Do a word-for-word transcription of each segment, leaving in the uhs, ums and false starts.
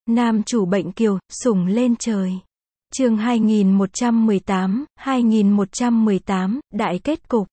Nam chủ bệnh kiều, sủng lên trời. Chương hai nghìn một trăm mười tám, hai nghìn một trăm mười tám, đại kết cục.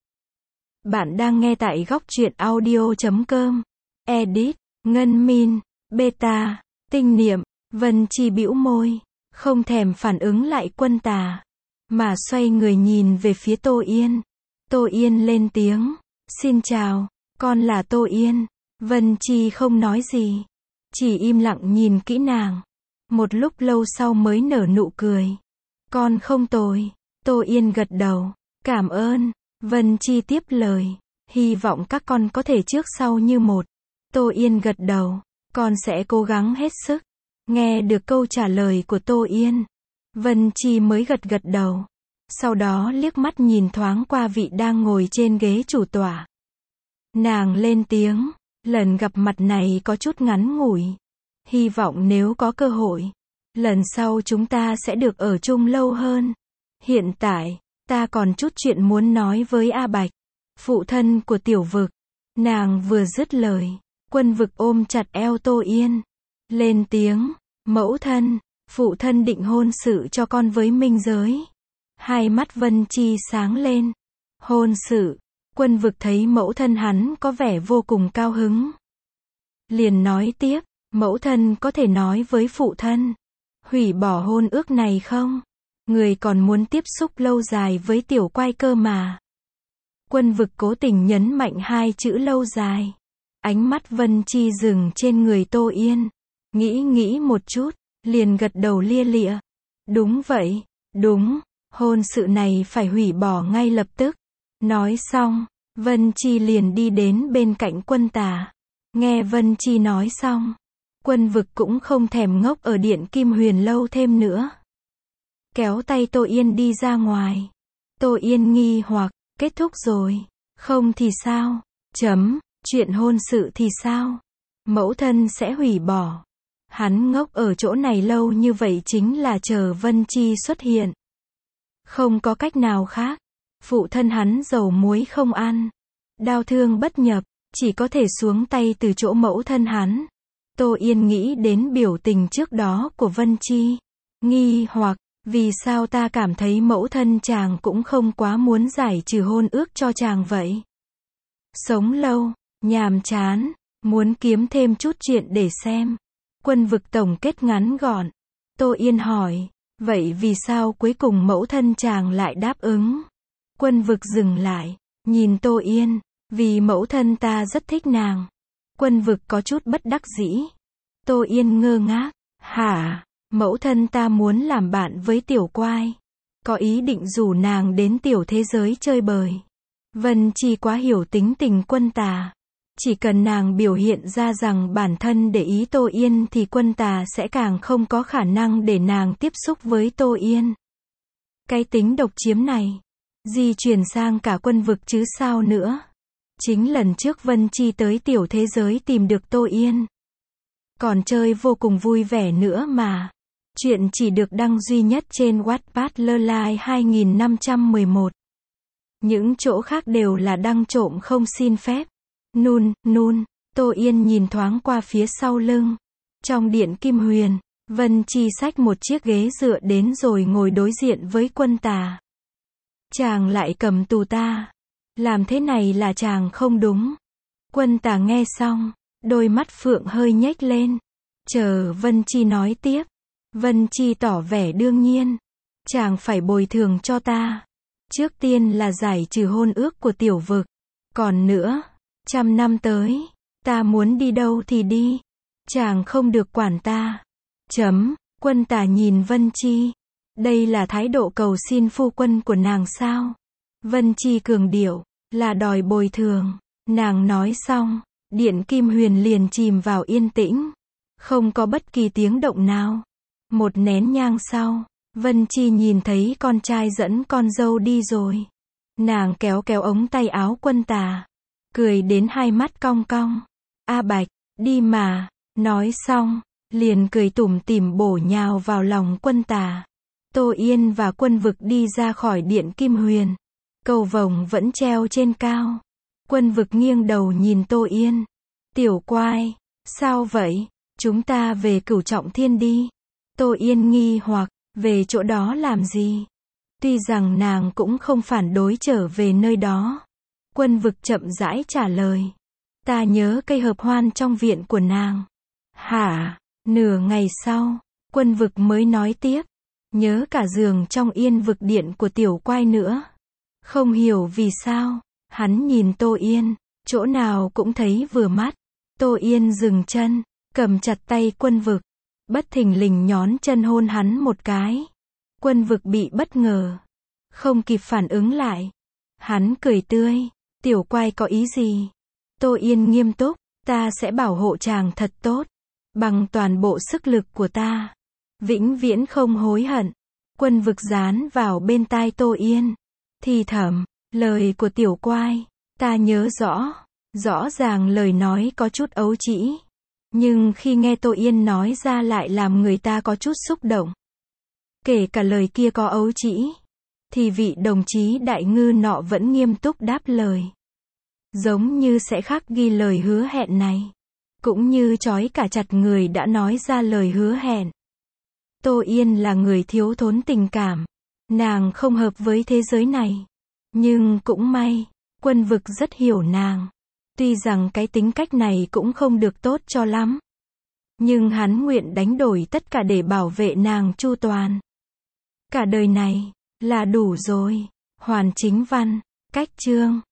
Bạn đang nghe tại góc truyện audio chấm com. Edit, Ngân Min, Beta, Tinh Niệm, Vân Chi bĩu môi, không thèm phản ứng lại Quân Tà, mà xoay người nhìn về phía Tô Yên. Tô Yên lên tiếng, xin chào, con là Tô Yên. Vân Chi không nói gì, chỉ im lặng nhìn kỹ nàng. Một lúc lâu sau mới nở nụ cười. Con không tồi. Tô Yên gật đầu, cảm ơn. Vân Chi tiếp lời, hy vọng các con có thể trước sau như một. Tô Yên gật đầu, con sẽ cố gắng hết sức. Nghe được câu trả lời của Tô Yên, Vân Chi mới gật gật đầu. Sau đó liếc mắt nhìn thoáng qua vị đang ngồi trên ghế chủ tọa. Nàng lên tiếng, lần gặp mặt này có chút ngắn ngủi. Hy vọng nếu có cơ hội, lần sau chúng ta sẽ được ở chung lâu hơn. Hiện tại, ta còn chút chuyện muốn nói với A Bạch, phụ thân của Tiểu Vực. Nàng vừa dứt lời, Quân Vực ôm chặt eo Tô Yên, lên tiếng, mẫu thân, phụ thân định hôn sự cho con với Minh Giới. Hai mắt Vân Chi sáng lên. Hôn sự? Quân Vực thấy mẫu thân hắn có vẻ vô cùng cao hứng, liền nói tiếp, mẫu thân có thể nói với phụ thân, hủy bỏ hôn ước này không? Người còn muốn tiếp xúc lâu dài với Tiểu Quai cơ mà. Quân Vực cố tình nhấn mạnh hai chữ lâu dài. Ánh mắt Vân Chi dừng trên người Tô Yên, nghĩ nghĩ một chút, liền gật đầu lia lịa. Đúng vậy, đúng, hôn sự này phải hủy bỏ ngay lập tức. Nói xong, Vân Chi liền đi đến bên cạnh Quân Tà. Nghe Vân Chi nói xong, Quân Vực cũng không thèm ngốc ở Điện Kim Huyền lâu thêm nữa, kéo tay Tô Yên đi ra ngoài. Tô Yên nghi hoặc, kết thúc rồi, không thì sao? Chấm, chuyện hôn sự thì sao? Mẫu thân sẽ hủy bỏ. Hắn ngốc ở chỗ này lâu như vậy chính là chờ Vân Chi xuất hiện. Không có cách nào khác, phụ thân hắn dầu muối không ăn, đau thương bất nhập, chỉ có thể xuống tay từ chỗ mẫu thân hắn. Tô Yên nghĩ đến biểu tình trước đó của Vân Chi, nghi hoặc, vì sao ta cảm thấy mẫu thân chàng cũng không quá muốn giải trừ hôn ước cho chàng vậy? Sống lâu, nhàm chán, muốn kiếm thêm chút chuyện để xem. Quân Vực tổng kết ngắn gọn. Tô Yên hỏi, vậy vì sao cuối cùng mẫu thân chàng lại đáp ứng? Quân Vực dừng lại, nhìn Tô Yên, vì mẫu thân ta rất thích nàng. Quân Vực có chút bất đắc dĩ. Tô Yên ngơ ngác, hả? Mẫu thân ta muốn làm bạn với Tiểu Quai, có ý định rủ nàng đến tiểu thế giới chơi bời. Vân Chi quá hiểu tính tình Quân Tà, chỉ cần nàng biểu hiện ra rằng bản thân để ý Tô Yên thì Quân Tà sẽ càng không có khả năng để nàng tiếp xúc với Tô Yên. Cái tính độc chiếm này di truyền sang cả Quân Vực chứ sao nữa. Chính lần trước Vân Chi tới tiểu thế giới tìm được Tô Yên, còn chơi vô cùng vui vẻ nữa mà. Chuyện chỉ được đăng duy nhất trên Wattpad Lơ hai nghìn năm trăm mười một. Những chỗ khác đều là đăng trộm không xin phép. Nun, nun, Tô Yên nhìn thoáng qua phía sau lưng. Trong Điện Kim Huyền, Vân Chi xách một chiếc ghế dựa đến rồi ngồi đối diện với Quân Tà. Chàng lại cầm tù ta. Làm thế này là chàng không đúng. Quân Tà nghe xong, đôi mắt phượng hơi nhếch lên. Chờ Vân Chi nói tiếp. Vân Chi tỏ vẻ đương nhiên. Chàng phải bồi thường cho ta. Trước tiên là giải trừ hôn ước của Tiểu Vực. Còn nữa, trăm năm tới, ta muốn đi đâu thì đi. Chàng không được quản ta. Chấm, Quân Tà nhìn Vân Chi. Đây là thái độ cầu xin phu quân của nàng sao? Vân Chi cường điệu, là đòi bồi thường. Nàng nói xong, Điện Kim Huyền liền chìm vào yên tĩnh. Không có bất kỳ tiếng động nào. Một nén nhang sau, Vân Chi nhìn thấy con trai dẫn con dâu đi rồi. Nàng kéo kéo ống tay áo Quân Tà, cười đến hai mắt cong cong. A Bạch, đi mà. Nói xong, liền cười tủm tỉm bổ nhào vào lòng Quân Tà. Tô Yên và Quân Vực đi ra khỏi Điện Kim Huyền. Cầu vồng vẫn treo trên cao. Quân Vực nghiêng đầu nhìn Tô Yên. Tiểu Quai, sao vậy? Chúng ta về Cửu Trọng Thiên đi. Tô Yên nghi hoặc, về chỗ đó làm gì? Tuy rằng nàng cũng không phản đối trở về nơi đó. Quân Vực chậm rãi trả lời. Ta nhớ cây hợp hoan trong viện của nàng. Hả? Nửa ngày sau, Quân Vực mới nói tiếp. Nhớ cả giường trong Yên Vực điện của tiểu quai nữa. Không hiểu vì sao, hắn nhìn Tô Yên, chỗ nào cũng thấy vừa mắt. Tô Yên dừng chân, cầm chặt tay Quân Vực, bất thình lình nhón chân hôn hắn một cái. Quân Vực bị bất ngờ, không kịp phản ứng lại. Hắn cười tươi, tiểu quai có ý gì? Tô Yên nghiêm túc, ta sẽ bảo hộ chàng thật tốt, bằng toàn bộ sức lực của ta, vĩnh viễn không hối hận. Quân Vực dán vào bên tai Tô Yên, thì thầm, lời của tiểu quai, ta nhớ rõ, rõ ràng lời nói có chút ấu trĩ, nhưng khi nghe Tô Yên nói ra lại làm người ta có chút xúc động. Kể cả lời kia có ấu trĩ, thì vị đồng chí đại ngư nọ vẫn nghiêm túc đáp lời. Giống như sẽ khắc ghi lời hứa hẹn này, cũng như trói cả chặt người đã nói ra lời hứa hẹn. Tô Yên là người thiếu thốn tình cảm, nàng không hợp với thế giới này. Nhưng cũng may, Quân Vực rất hiểu nàng. Tuy rằng cái tính cách này cũng không được tốt cho lắm, nhưng hắn nguyện đánh đổi tất cả để bảo vệ nàng chu toàn. Cả đời này, là đủ rồi. Hoàn Chính Văn, cách chương.